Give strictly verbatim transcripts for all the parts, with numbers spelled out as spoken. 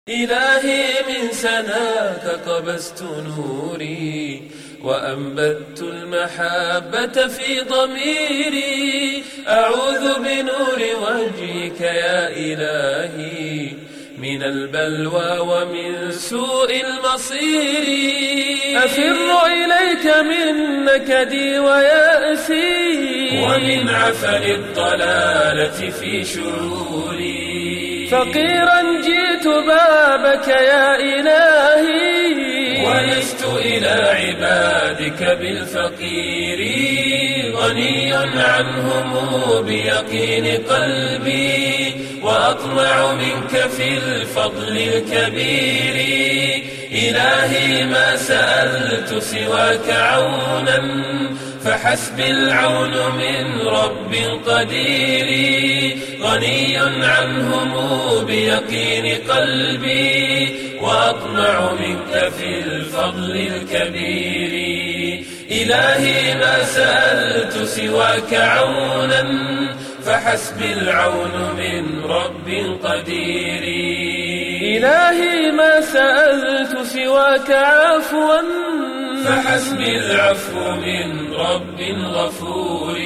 إلهي من سناك قبست نوري وأنبت المحبة في ضميري. أعوذ بنور وجهك يا إلهي من البلوى ومن سوء المصير. أفر إليك من نكدي ويأسي ومن عفن الضلالة في شعوري. فقيرا جئت بابك يا إلهي ولست إلى عبادك بالفقير. غني عنهم بيقين قلبي وأطمع منك في الفضل الكبير. إلهي ما سألت سواك عونا فحسبي العون من رب قدير. غني عنهم بيقين قلبي وأطمع منك في الفضل الكبير. إلهي ما سألت سواك عونا فحسبي العون من رب قدير. إلهي ما سألت سواك عفوا فحسبي العفو من رب غفور.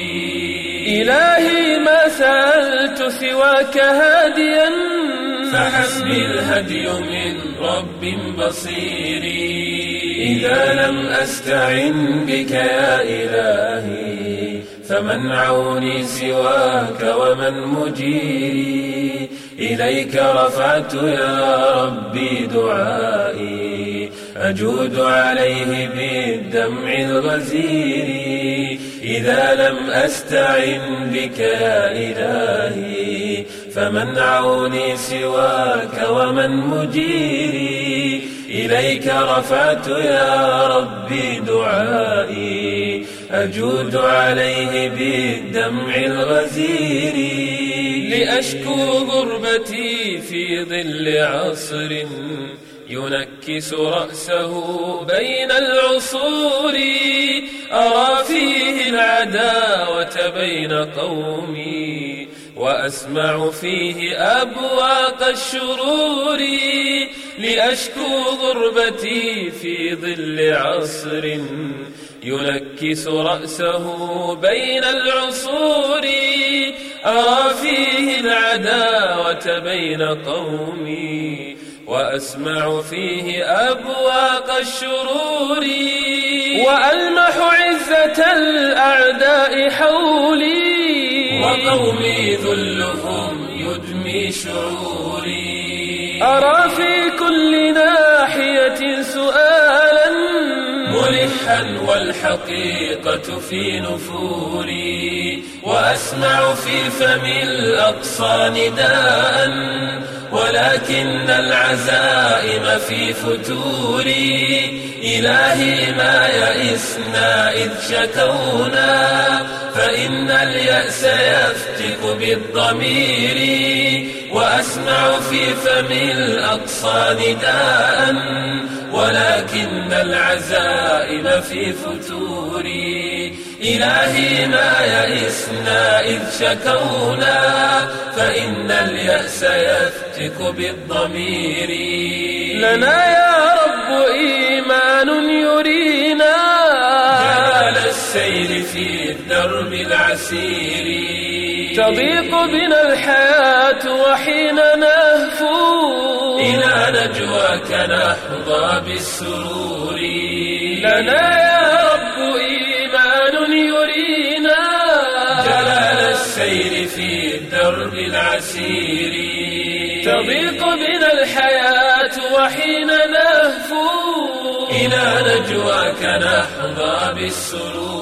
إلهي ما سألت سواك هاديا فحسبي الهدي من رب بصير. إذا لم أستعن بك يا إلهي فمن عوني سواك ومن مجيري. إليك رفعت يا ربي دعائي أجود عليه بالدمع الغزير. إذا لم أستعن بك يا إلهي فمن عوني سواك ومن مجيري. إليك رفعت يا ربي دعائي أجود عليه بالدمع الغزير. لأشكو غربتي في ظل عصر ينكس رأسه بين العصور. أرى فيه العداوة بين قومي وأسمع فيه أبواق الشرور. لأشكو غربتي في ظل عصر ينكس رأسه بين العصور. أرى فيه العداوة بين قومي وأسمع فيه أبواق الشرور. وألمح عزة الأعداء حولي وقومي ذلهم يدمي شعوري. أرى في كل ناحية سؤالا ملحا والحقيقة في نفوري. وأسمع في فم الأقصى نداء ولكن العزائم في فتوري. إلهي ما يئسنا إذ شكونا فإن اليأس يفتك بالضمير. وأسمع في فم الأقصى نداء ولكن العزائم في فتوري. إلهي ما يئسنا إذ شكونا فإن اليأس يفتك بالضمير. لنا يا رب إيمان يرينا جمال السير في الدرب العسير. تضيق بنا الحياة وحين نهفو إلى نجواك نحظى بالسرور. لنا يا رب إيمان يرينا جلال السير في الدرب العسير. تضيق بنا الحياة وحين نهفو إلى نجواك نحظى بالسرور.